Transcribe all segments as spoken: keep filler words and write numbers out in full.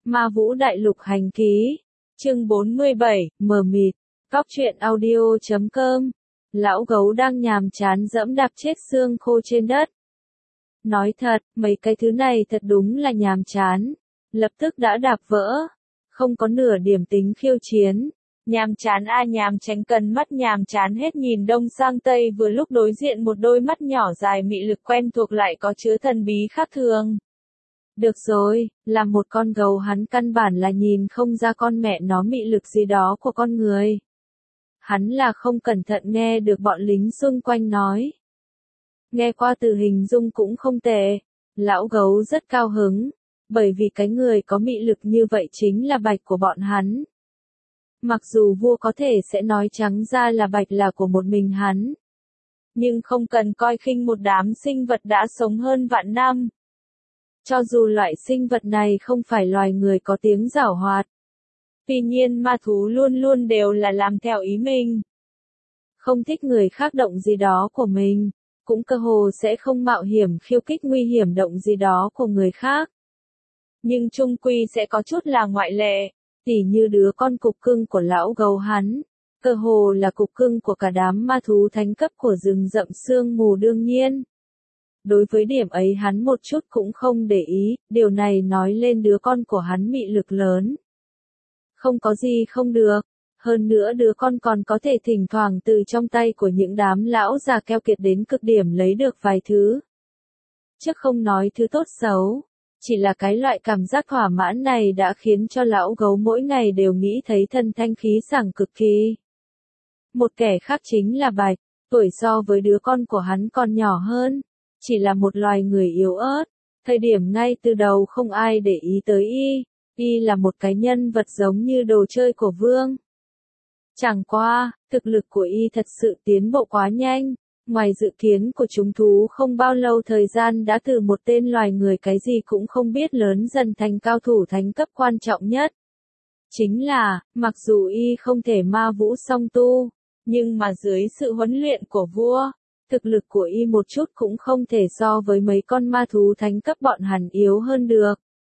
Ma Vũ Đại Lục Hành Ký, chương bốn mươi bảy, mờ mịt, Cóc truyện audio chấm com. Lão gấu đang nhàm chán dẫm đạp chết xương khô trên đất. Nói thật, mấy cái thứ này thật đúng là nhàm chán. Lập tức đã đạp vỡ. Không có nửa điểm tính khiêu chiến. Nhàm chán a nhàm tránh cần mắt nhàm chán hết nhìn đông sang tây vừa lúc đối diện một đôi mắt nhỏ dài mị lực quen thuộc lại có chứa thần bí khác thường. Được rồi, là một con gấu hắn căn bản là nhìn không ra con mẹ nó mị lực gì đó của con người. Hắn là không cẩn thận nghe được bọn lính xung quanh nói. Nghe qua từ hình dung cũng không tệ. Lão gấu rất cao hứng, bởi vì cái người có mị lực như vậy chính là Bạch của bọn hắn. Mặc dù vua có thể sẽ nói trắng ra là Bạch là của một mình hắn. Nhưng không cần coi khinh một đám sinh vật đã sống hơn vạn năm. Cho dù loại sinh vật này không phải loài người có tiếng giảo hoạt. Tuy nhiên ma thú luôn luôn đều là làm theo ý mình. Không thích người khác động gì đó của mình, cũng cơ hồ sẽ không mạo hiểm khiêu khích nguy hiểm động gì đó của người khác. Nhưng chung quy sẽ có chút là ngoại lệ, tỉ như đứa con cục cưng của lão gấu hắn, cơ hồ là cục cưng của cả đám ma thú thánh cấp của rừng rậm sương mù đương nhiên. Đối với điểm ấy hắn một chút cũng không để ý, điều này nói lên đứa con của hắn mị lực lớn. Không có gì không được, hơn nữa đứa con còn có thể thỉnh thoảng từ trong tay của những đám lão già keo kiệt đến cực điểm lấy được vài thứ. Chứ không nói thứ tốt xấu, chỉ là cái loại cảm giác thỏa mãn này đã khiến cho lão gấu mỗi ngày đều nghĩ thấy thân thanh khí sảng cực kỳ. Một kẻ khác chính là Bạch, tuổi so với đứa con của hắn còn nhỏ hơn. Chỉ là một loài người yếu ớt, thời điểm ngay từ đầu không ai để ý tới y, y là một cái nhân vật giống như đồ chơi của vương. Chẳng qua, thực lực của y thật sự tiến bộ quá nhanh, ngoài dự kiến của chúng thú không bao lâu thời gian đã từ một tên loài người cái gì cũng không biết lớn dần thành cao thủ thánh cấp quan trọng nhất. Chính là, mặc dù y không thể ma vũ song tu, nhưng mà dưới sự huấn luyện của vua, thực lực của y một chút cũng không thể so với mấy con ma thú thánh cấp bọn hắn yếu hơn được.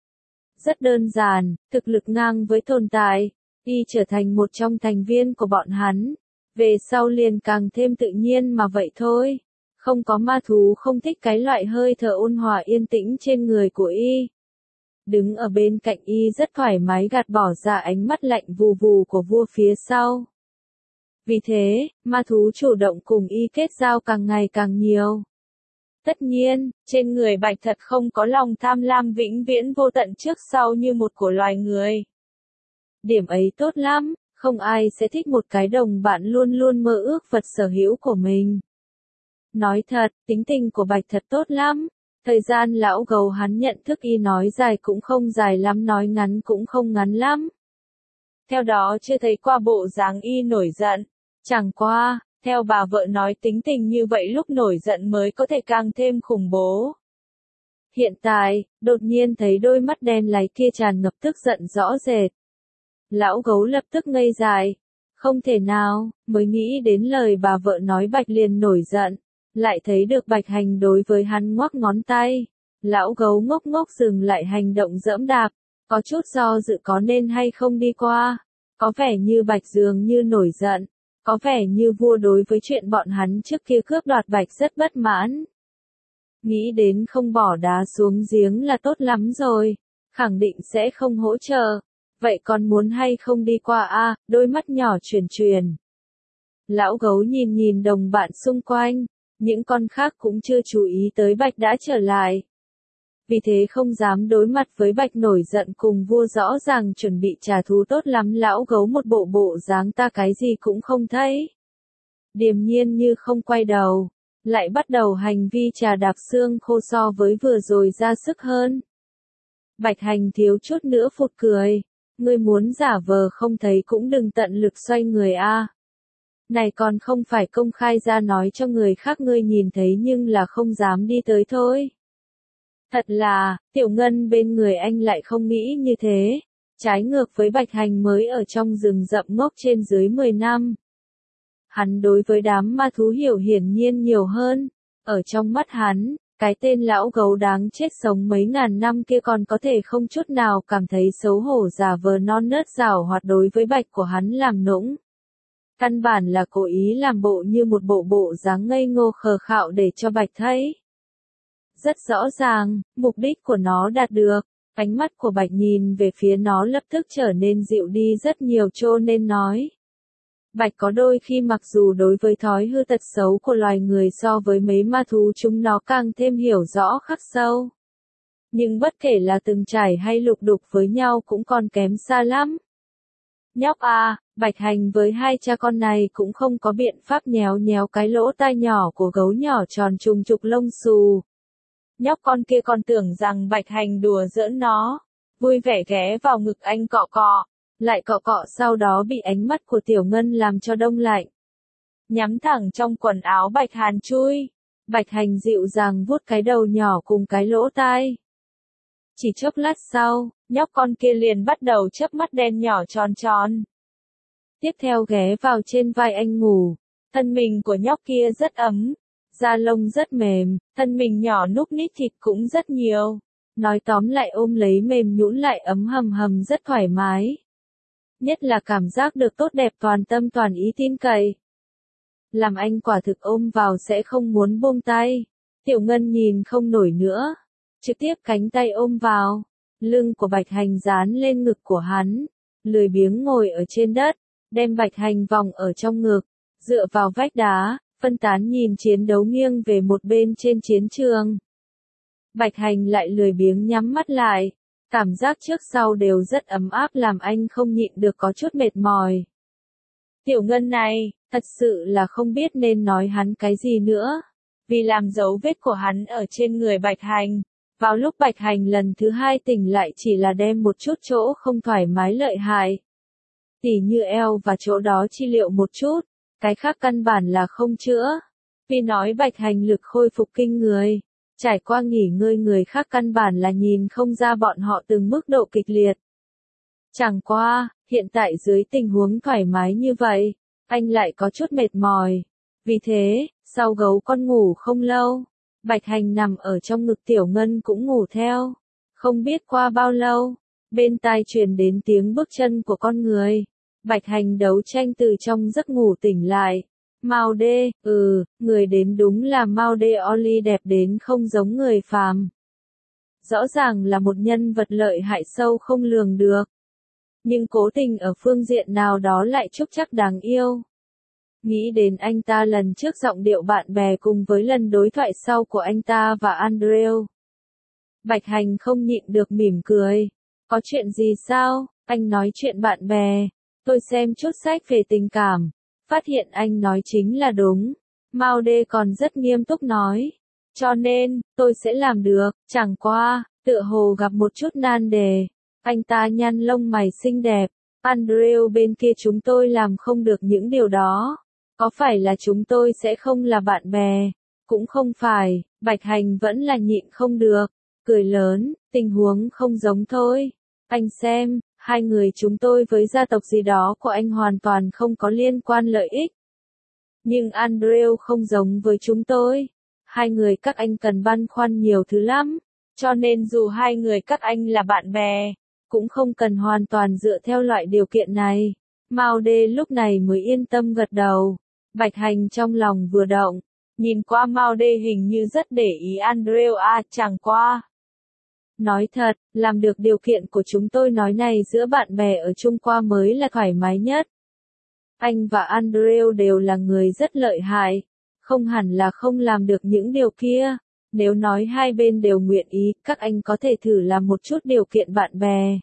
Rất đơn giản, thực lực ngang với tồn tại, y trở thành một trong thành viên của bọn hắn. Về sau liền càng thêm tự nhiên mà vậy thôi. Không có ma thú không thích cái loại hơi thở ôn hòa yên tĩnh trên người của y. Đứng ở bên cạnh y rất thoải mái gạt bỏ ra ánh mắt lạnh vù vù của vua phía sau. Vì thế, ma thú chủ động cùng y kết giao càng ngày càng nhiều. Tất nhiên, trên người Bạch thật không có lòng tham lam vĩnh viễn vô tận trước sau như một của loài người. Điểm ấy tốt lắm, không ai sẽ thích một cái đồng bạn luôn luôn mơ ước vật sở hữu của mình. Nói thật, tính tình của Bạch thật tốt lắm. Thời gian lão gấu hắn nhận thức y nói dài cũng không dài lắm nói ngắn cũng không ngắn lắm. Theo đó chưa thấy qua bộ dáng y nổi giận. Chẳng qua, theo bà vợ nói tính tình như vậy lúc nổi giận mới có thể càng thêm khủng bố. Hiện tại, đột nhiên thấy đôi mắt đen láy kia tràn ngập tức giận rõ rệt. Lão gấu lập tức ngây dại. Không thể nào, mới nghĩ đến lời bà vợ nói Bạch liền nổi giận. Lại thấy được Bạch hành đối với hắn ngoắc ngón tay. Lão gấu ngốc ngốc dừng lại hành động dẫm đạp. Có chút do dự có nên hay không đi qua. Có vẻ như Bạch dường như nổi giận. Có vẻ như vua đối với chuyện bọn hắn trước kia cướp đoạt Bạch rất bất mãn. Nghĩ đến không bỏ đá xuống giếng là tốt lắm rồi. Khẳng định sẽ không hỗ trợ. Vậy còn muốn hay không đi qua a? À, đôi mắt nhỏ chuyển chuyển. Lão gấu nhìn nhìn đồng bạn xung quanh. Những con khác cũng chưa chú ý tới Bạch đã trở lại. Vì thế không dám đối mặt với Bạch nổi giận cùng vua rõ ràng chuẩn bị trả thù tốt lắm lão gấu một bộ bộ dáng ta cái gì cũng không thấy. Điềm nhiên như không quay đầu, lại bắt đầu hành vi trà đạp xương khô so với vừa rồi ra sức hơn. Bạch hành thiếu chút nữa phụt cười, ngươi muốn giả vờ không thấy cũng đừng tận lực xoay người a. Này còn không phải công khai ra nói cho người khác ngươi nhìn thấy nhưng là không dám đi tới thôi. Thật là, Tiểu Ngân bên người anh lại không nghĩ như thế. Trái ngược với Bạch hành mới ở trong rừng rậm ngốc trên dưới mười năm. Hắn đối với đám ma thú hiểu hiển nhiên nhiều hơn. Ở trong mắt hắn, Cái tên lão gấu đáng chết sống mấy ngàn năm kia còn có thể không chút nào cảm thấy xấu hổ giả vờ non nớt giảo hoạt đối với Bạch của hắn làm nũng. Căn bản là cố ý làm bộ như một bộ bộ dáng ngây ngô khờ khạo để cho Bạch thấy. Rất rõ ràng, mục đích của nó đạt được, ánh mắt của Bạch nhìn về phía nó lập tức trở nên dịu đi rất nhiều cho nên nói. Bạch có đôi khi mặc dù đối với thói hư tật xấu của loài người so với mấy ma thú chúng nó càng thêm hiểu rõ khắc sâu. Nhưng bất kể là từng trải hay lục đục với nhau cũng còn kém xa lắm. Nhóc à, Bạch Hành với hai cha con này cũng không có biện pháp nhéo nhéo cái lỗ tai nhỏ của gấu nhỏ tròn trùng trục lông xù. Nhóc con kia còn tưởng rằng Bạch Hành đùa giỡn nó, vui vẻ ghé vào ngực anh cọ cọ, lại cọ cọ sau đó bị ánh mắt của Tiểu Ngân làm cho đông lạnh. Nhắm thẳng trong quần áo Bạch Hàn chui, Bạch Hành dịu dàng vuốt cái đầu nhỏ cùng cái lỗ tai. Chỉ chốc lát sau, nhóc con kia liền bắt đầu chớp mắt đen nhỏ tròn tròn. Tiếp theo ghé vào trên vai anh ngủ, thân mình của nhóc kia rất ấm, da lông rất mềm, thân mình nhỏ núc nít thịt cũng rất nhiều. Nói tóm lại ôm lấy mềm nhũn lại ấm hầm hầm rất thoải mái. Nhất là cảm giác được tốt đẹp toàn tâm toàn ý tin cậy. Làm anh quả thực ôm vào sẽ không muốn buông tay. Tiểu Ngân nhìn không nổi nữa. Trực tiếp cánh tay ôm vào. Lưng của Bạch Hành dán lên ngực của hắn. Lười biếng ngồi ở trên đất. Đem Bạch Hành vòng ở trong ngực. Dựa vào vách đá. Phân tán nhìn chiến đấu nghiêng về một bên trên chiến trường. Bạch Hành lại lười biếng nhắm mắt lại. Cảm giác trước sau đều rất ấm áp làm anh không nhịn được có chút mệt mỏi. Tiểu Ngân này, thật sự là không biết nên nói hắn cái gì nữa. Vì làm dấu vết của hắn ở trên người Bạch Hành. Vào lúc Bạch Hành lần thứ hai tỉnh lại chỉ là đem một chút chỗ không thoải mái lợi hại. Tỉ như eo và chỗ đó chi liệu một chút. Cái khác căn bản là không chữa. Vì nói Bạch Hành lực khôi phục kinh người. Trải qua nghỉ ngơi người khác căn bản là nhìn không ra bọn họ từng mức độ kịch liệt. Chẳng qua, hiện tại dưới tình huống thoải mái như vậy, anh lại có chút mệt mỏi. Vì thế, sau gấu con ngủ không lâu, Bạch Hành nằm ở trong ngực Tiểu Ngân cũng ngủ theo. Không biết qua bao lâu, bên tai truyền đến tiếng bước chân của con người. Bạch Hành đấu tranh từ trong giấc ngủ tỉnh lại. Mao Đê, ừ, người đến đúng là Mao Đê Oli đẹp đến không giống người phàm. Rõ ràng là một nhân vật lợi hại sâu không lường được. Nhưng cố tình ở phương diện nào đó lại trúc chắc đáng yêu. Nghĩ đến anh ta lần trước giọng điệu bạn bè cùng với lần đối thoại sau của anh ta và Andrew. Bạch Hành không nhịn được mỉm cười. Có chuyện gì sao? Anh nói chuyện bạn bè. Tôi xem chút sách về tình cảm. Phát hiện anh nói chính là đúng. Mao Đê còn rất nghiêm túc nói. Cho nên, tôi sẽ làm được, chẳng qua, tựa hồ gặp một chút nan đề. Anh ta nhăn lông mày xinh đẹp. Andrew bên kia chúng tôi làm không được những điều đó. Có phải là chúng tôi sẽ không là bạn bè? Cũng không phải, Bạch Hành vẫn là nhịn không được. Cười lớn, tình huống không giống thôi. Anh xem. Hai người chúng tôi với gia tộc gì đó của anh hoàn toàn không có liên quan lợi ích. Nhưng Andrew không giống với chúng tôi. Hai người các anh cần băn khoăn nhiều thứ lắm. Cho nên dù hai người các anh là bạn bè, cũng không cần hoàn toàn dựa theo loại điều kiện này. Mao Đê lúc này mới yên tâm gật đầu. Bạch Hành trong lòng vừa động. Nhìn qua Mao Đê hình như rất để ý Andrew à chẳng qua. Nói thật, làm được điều kiện của chúng tôi nói này giữa bạn bè ở Trung Qua mới là thoải mái nhất. Anh và Andrew đều là người rất lợi hại. Không hẳn là không làm được những điều kia. Nếu nói hai bên đều nguyện ý, các anh có thể thử làm một chút điều kiện bạn bè.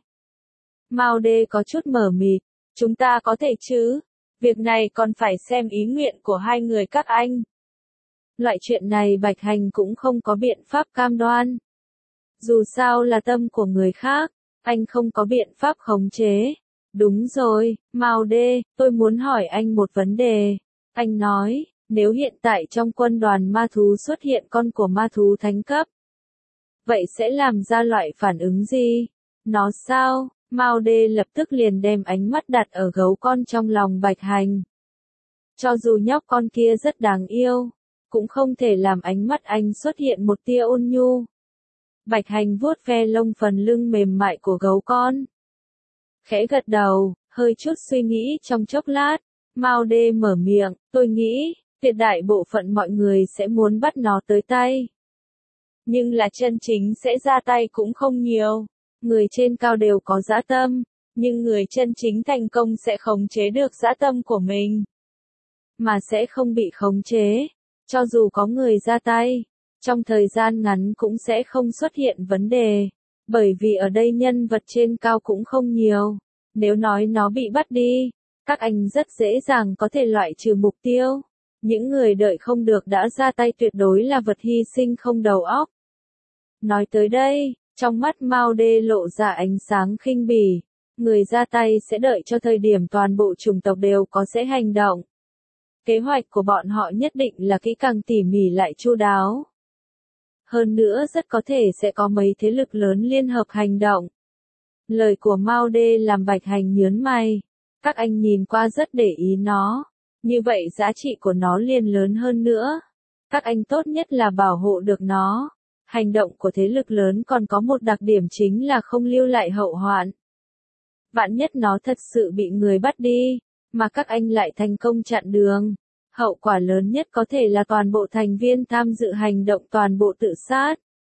Mao Đê có chút mờ mịt. Chúng ta có thể chứ? Việc này còn phải xem ý nguyện của hai người các anh. Loại chuyện này Bạch Hành cũng không có biện pháp cam đoan. Dù sao là tâm của người khác, anh không có biện pháp khống chế. Đúng rồi, Mao Đê, tôi muốn hỏi anh một vấn đề. Anh nói, nếu hiện tại trong quân đoàn ma thú xuất hiện con của ma thú thánh cấp, vậy sẽ làm ra loại phản ứng gì? Nó sao? Mao Đê lập tức liền đem ánh mắt đặt ở gấu con trong lòng Bạch Hành. Cho dù nhóc con kia rất đáng yêu, cũng không thể làm ánh mắt anh xuất hiện một tia ôn nhu. Bạch Hành vuốt ve lông phần lưng mềm mại của gấu con. Khẽ gật đầu, hơi chút suy nghĩ trong chốc lát, Mao Đê mở miệng, tôi nghĩ, tuyệt đại bộ phận mọi người sẽ muốn bắt nó tới tay. Nhưng là chân chính sẽ ra tay cũng không nhiều. Người trên cao đều có dã tâm, nhưng người chân chính thành công sẽ khống chế được dã tâm của mình. Mà sẽ không bị khống chế. Cho dù có người ra tay, trong thời gian ngắn cũng sẽ không xuất hiện vấn đề. Bởi vì ở đây nhân vật trên cao cũng không nhiều. Nếu nói nó bị bắt đi, các anh rất dễ dàng có thể loại trừ mục tiêu. Những người đợi không được đã ra tay tuyệt đối là vật hy sinh không đầu óc. Nói tới đây, trong mắt Mao Đê lộ ra ánh sáng khinh bỉ. Người ra tay sẽ đợi cho thời điểm toàn bộ chủng tộc đều có sẽ hành động. Kế hoạch của bọn họ nhất định là kỹ càng tỉ mỉ lại chu đáo. Hơn nữa rất có thể sẽ có mấy thế lực lớn liên hợp hành động. Lời của Mao Đê làm Bạch Hành nhớn mày. Các anh nhìn qua rất để ý nó. Như vậy giá trị của nó liền lớn hơn nữa. Các anh tốt nhất là bảo hộ được nó. Hành động của thế lực lớn còn có một đặc điểm chính là không lưu lại hậu hoạn. Vạn nhất nó thật sự bị người bắt đi, mà các anh lại thành công chặn đường. Hậu quả lớn nhất có thể là toàn bộ thành viên tham dự hành động toàn bộ tự sát.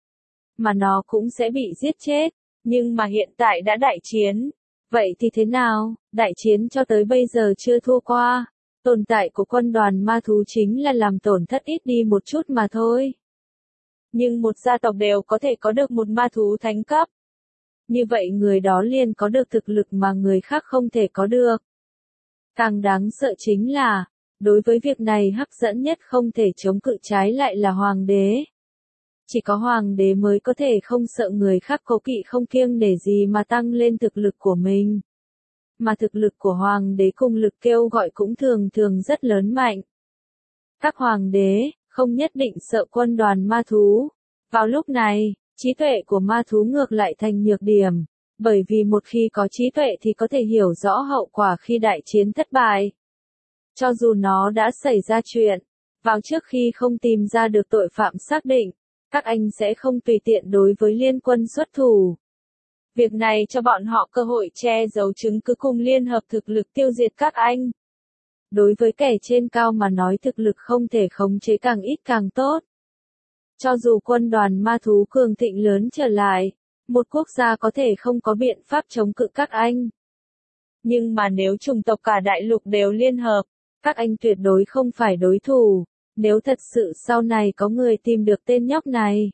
Mà nó cũng sẽ bị giết chết. Nhưng mà hiện tại đã đại chiến. Vậy thì thế nào? Đại chiến cho tới bây giờ chưa thua qua. Tồn tại của quân đoàn ma thú chính là làm tổn thất ít đi một chút mà thôi. Nhưng một gia tộc đều có thể có được một ma thú thánh cấp. Như vậy người đó liền có được thực lực mà người khác không thể có được. Càng đáng sợ chính là, đối với việc này hấp dẫn nhất không thể chống cự trái lại là hoàng đế. Chỉ có hoàng đế mới có thể không sợ người khác cố kỵ không kiêng nể gì mà tăng lên thực lực của mình. Mà thực lực của hoàng đế cùng lực kêu gọi cũng thường thường rất lớn mạnh. Các hoàng đế, không nhất định sợ quân đoàn ma thú. Vào lúc này, trí tuệ của ma thú ngược lại thành nhược điểm. Bởi vì một khi có trí tuệ thì có thể hiểu rõ hậu quả khi đại chiến thất bại. Cho dù nó đã xảy ra chuyện, vào trước khi không tìm ra được tội phạm xác định, các anh sẽ không tùy tiện đối với liên quân xuất thủ. Việc này cho bọn họ cơ hội che giấu chứng cứ cùng liên hợp thực lực tiêu diệt các anh. Đối với kẻ trên cao mà nói thực lực không thể khống chế càng ít càng tốt. Cho dù quân đoàn ma thú cường thịnh lớn trở lại, một quốc gia có thể không có biện pháp chống cự các anh. Nhưng mà nếu chủng tộc cả đại lục đều liên hợp, các anh tuyệt đối không phải đối thủ. Nếu thật sự sau này có người tìm được tên nhóc này,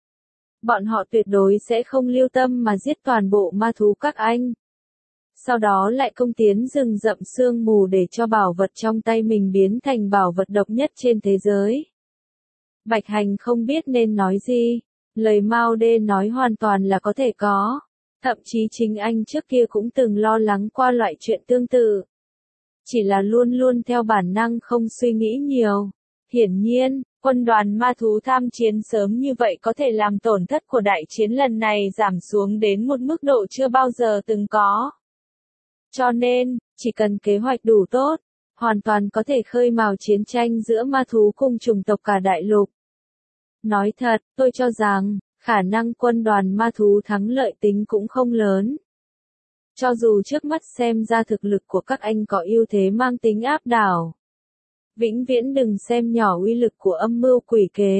bọn họ tuyệt đối sẽ không lưu tâm mà giết toàn bộ ma thú các anh. Sau đó lại công tiến rừng rậm sương mù để cho bảo vật trong tay mình biến thành bảo vật độc nhất trên thế giới. Bạch Hành không biết nên nói gì. Lời Mao Đê nói hoàn toàn là có thể có. Thậm chí chính anh trước kia cũng từng lo lắng qua loại chuyện tương tự. Chỉ là luôn luôn theo bản năng không suy nghĩ nhiều. Hiển nhiên, quân đoàn ma thú tham chiến sớm như vậy có thể làm tổn thất của đại chiến lần này giảm xuống đến một mức độ chưa bao giờ từng có. Cho nên, chỉ cần kế hoạch đủ tốt, hoàn toàn có thể khơi mào chiến tranh giữa ma thú cùng chủng tộc cả đại lục. Nói thật, tôi cho rằng, khả năng quân đoàn ma thú thắng lợi tính cũng không lớn. Cho dù trước mắt xem ra thực lực của các anh có ưu thế mang tính áp đảo. Vĩnh viễn đừng xem nhỏ uy lực của âm mưu quỷ kế.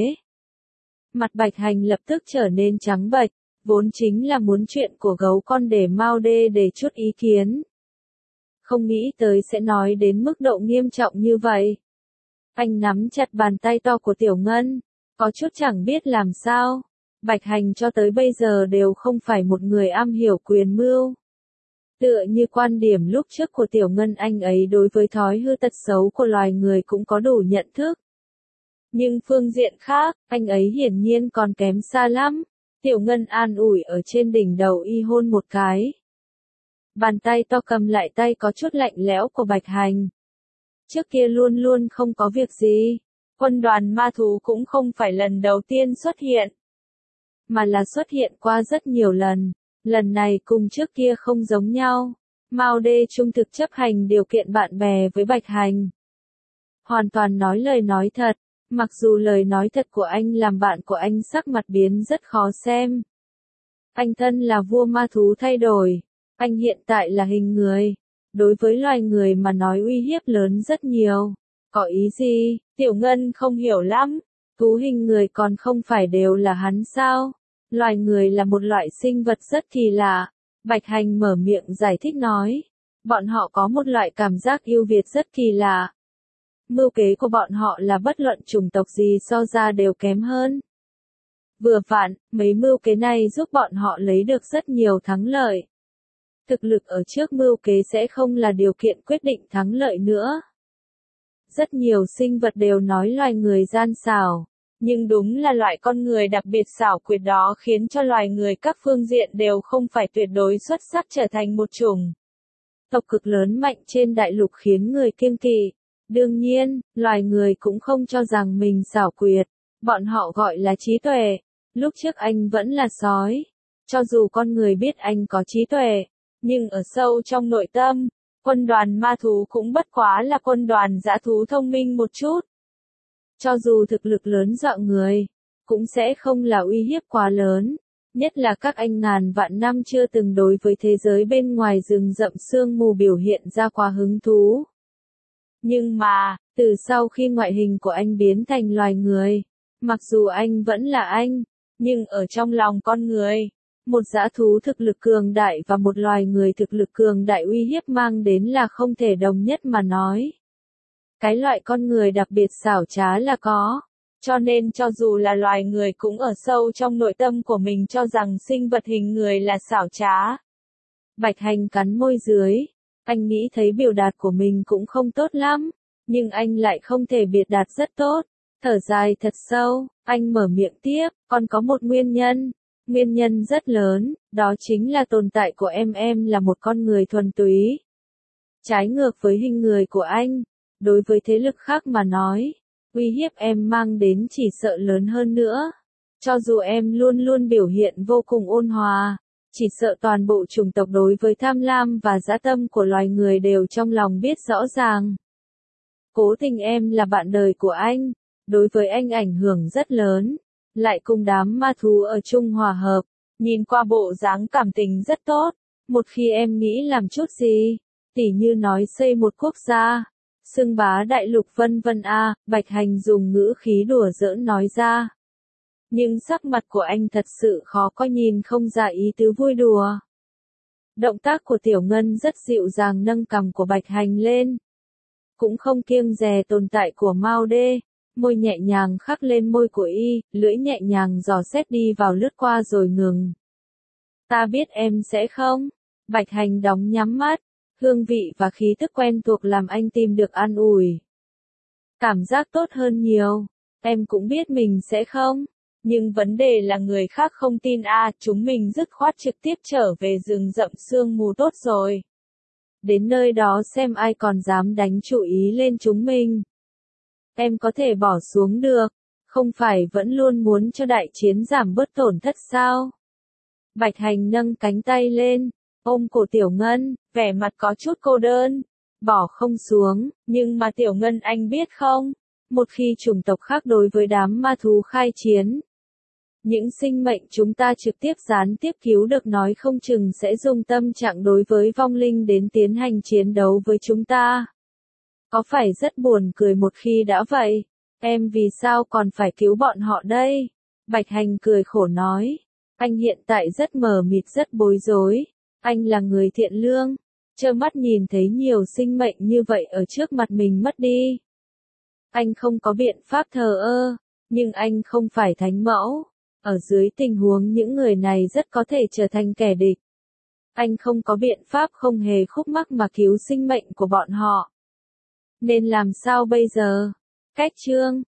Mặt Bạch Hành lập tức trở nên trắng bệch, vốn chính là muốn chuyện của gấu con để Mao Đê để chút ý kiến. Không nghĩ tới sẽ nói đến mức độ nghiêm trọng như vậy. Anh nắm chặt bàn tay to của Tiểu Ngân, có chút chẳng biết làm sao. Bạch Hành cho tới bây giờ đều không phải một người am hiểu quyền mưu. Tựa như quan điểm lúc trước của Tiểu Ngân, anh ấy đối với thói hư tật xấu của loài người cũng có đủ nhận thức. Nhưng phương diện khác, anh ấy hiển nhiên còn kém xa lắm. Tiểu Ngân an ủi ở trên đỉnh đầu y hôn một cái. Bàn tay to cầm lại tay có chút lạnh lẽo của Bạch Hành. Trước kia luôn luôn không có việc gì. Quân đoàn ma thú cũng không phải lần đầu tiên xuất hiện. Mà là xuất hiện qua rất nhiều lần. Lần này cùng trước kia không giống nhau. Mao Đê trung thực chấp hành điều kiện bạn bè với Bạch Hành. Hoàn toàn nói lời nói thật. Mặc dù lời nói thật của anh làm bạn của anh sắc mặt biến rất khó xem. Anh thân là vua ma thú thay đổi. Anh hiện tại là hình người. Đối với loài người mà nói uy hiếp lớn rất nhiều. Có ý gì? Tiểu Ngân không hiểu lắm. Thú hình người còn không phải đều là hắn sao? Loài người là một loại sinh vật rất kỳ lạ. Bạch Hành mở miệng giải thích nói. Bọn họ có một loại cảm giác yêu Việt rất kỳ lạ. Mưu kế của bọn họ là bất luận chủng tộc gì so ra đều kém hơn. Vừa vặn, mấy mưu kế này giúp bọn họ lấy được rất nhiều thắng lợi. Thực lực ở trước mưu kế sẽ không là điều kiện quyết định thắng lợi nữa. Rất nhiều sinh vật đều nói loài người gian xảo, nhưng đúng là loại con người đặc biệt xảo quyệt đó khiến cho loài người các phương diện đều không phải tuyệt đối xuất sắc trở thành một chủng tộc cực lớn mạnh trên đại lục khiến người kiêng kỵ. Đương nhiên, loài người cũng không cho rằng mình xảo quyệt, bọn họ gọi là trí tuệ. Lúc trước anh vẫn là sói, cho dù con người biết anh có trí tuệ, nhưng ở sâu trong nội tâm, quân đoàn ma thú cũng bất quá là quân đoàn dã thú thông minh một chút. Cho dù thực lực lớn dọa người, cũng sẽ không là uy hiếp quá lớn, nhất là các anh ngàn vạn năm chưa từng đối với thế giới bên ngoài rừng rậm sương mù biểu hiện ra quá hứng thú. Nhưng mà, từ sau khi ngoại hình của anh biến thành loài người, mặc dù anh vẫn là anh, nhưng ở trong lòng con người, một dã thú thực lực cường đại và một loài người thực lực cường đại uy hiếp mang đến là không thể đồng nhất mà nói. Cái loại con người đặc biệt xảo trá là có, cho nên cho dù là loài người cũng ở sâu trong nội tâm của mình cho rằng sinh vật hình người là xảo trá. Bạch Hành cắn môi dưới, anh nghĩ thấy biểu đạt của mình cũng không tốt lắm, nhưng anh lại không thể biệt đạt rất tốt. Thở dài thật sâu, anh mở miệng tiếp, còn có một nguyên nhân, nguyên nhân rất lớn, đó chính là tồn tại của em em là một con người thuần túy. Trái ngược với hình người của anh, đối với thế lực khác mà nói, uy hiếp em mang đến chỉ sợ lớn hơn nữa. Cho dù em luôn luôn biểu hiện vô cùng ôn hòa, chỉ sợ toàn bộ chủng tộc đối với tham lam và dã tâm của loài người đều trong lòng biết rõ ràng. Cố tình em là bạn đời của anh, đối với anh ảnh hưởng rất lớn, lại cùng đám ma thú ở chung hòa hợp, nhìn qua bộ dáng cảm tình rất tốt, một khi em nghĩ làm chút gì, tỉ như nói xây một quốc gia, xưng bá đại lục vân vân a, Bạch Hành dùng ngữ khí đùa giỡn nói ra. Nhưng sắc mặt của anh thật sự khó coi nhìn không ra ý tứ vui đùa. Động tác của Tiểu Ngân rất dịu dàng nâng cằm của Bạch Hành lên. Cũng không kiêng dè tồn tại của Mao Đê, môi nhẹ nhàng khắc lên môi của y, lưỡi nhẹ nhàng dò xét đi vào lướt qua rồi ngừng. Ta biết em sẽ không. Bạch Hành đóng nhắm mắt, hương vị và khí tức quen thuộc làm anh tìm được an ủi. Cảm giác tốt hơn nhiều, em cũng biết mình sẽ không. Nhưng vấn đề là người khác không tin a, à, chúng mình dứt khoát trực tiếp trở về rừng rậm sương mù tốt rồi. Đến nơi đó xem ai còn dám đánh chủ ý lên chúng mình. Em có thể bỏ xuống được, không phải vẫn luôn muốn cho đại chiến giảm bớt tổn thất sao? Bạch Hành nâng cánh tay lên, ôm cổ Tiểu Ngân, vẻ mặt có chút cô đơn, bỏ không xuống, nhưng mà Tiểu Ngân anh biết không, một khi chủng tộc khác đối với đám ma thú khai chiến, những sinh mệnh chúng ta trực tiếp gián tiếp cứu được nói không chừng sẽ dùng tâm trạng đối với vong linh đến tiến hành chiến đấu với chúng ta. Có phải rất buồn cười một khi đã vậy? Em vì sao còn phải cứu bọn họ đây? Bạch Hành cười khổ nói. Anh hiện tại rất mờ mịt rất bối rối. Anh là người thiện lương. Trơ mắt nhìn thấy nhiều sinh mệnh như vậy ở trước mặt mình mất đi. Anh không có biện pháp thờ ơ. Nhưng anh không phải thánh mẫu. Ở dưới tình huống những người này rất có thể trở thành kẻ địch. Anh không có biện pháp không hề khúc mắc mà cứu sinh mệnh của bọn họ. Nên làm sao bây giờ? Cách chương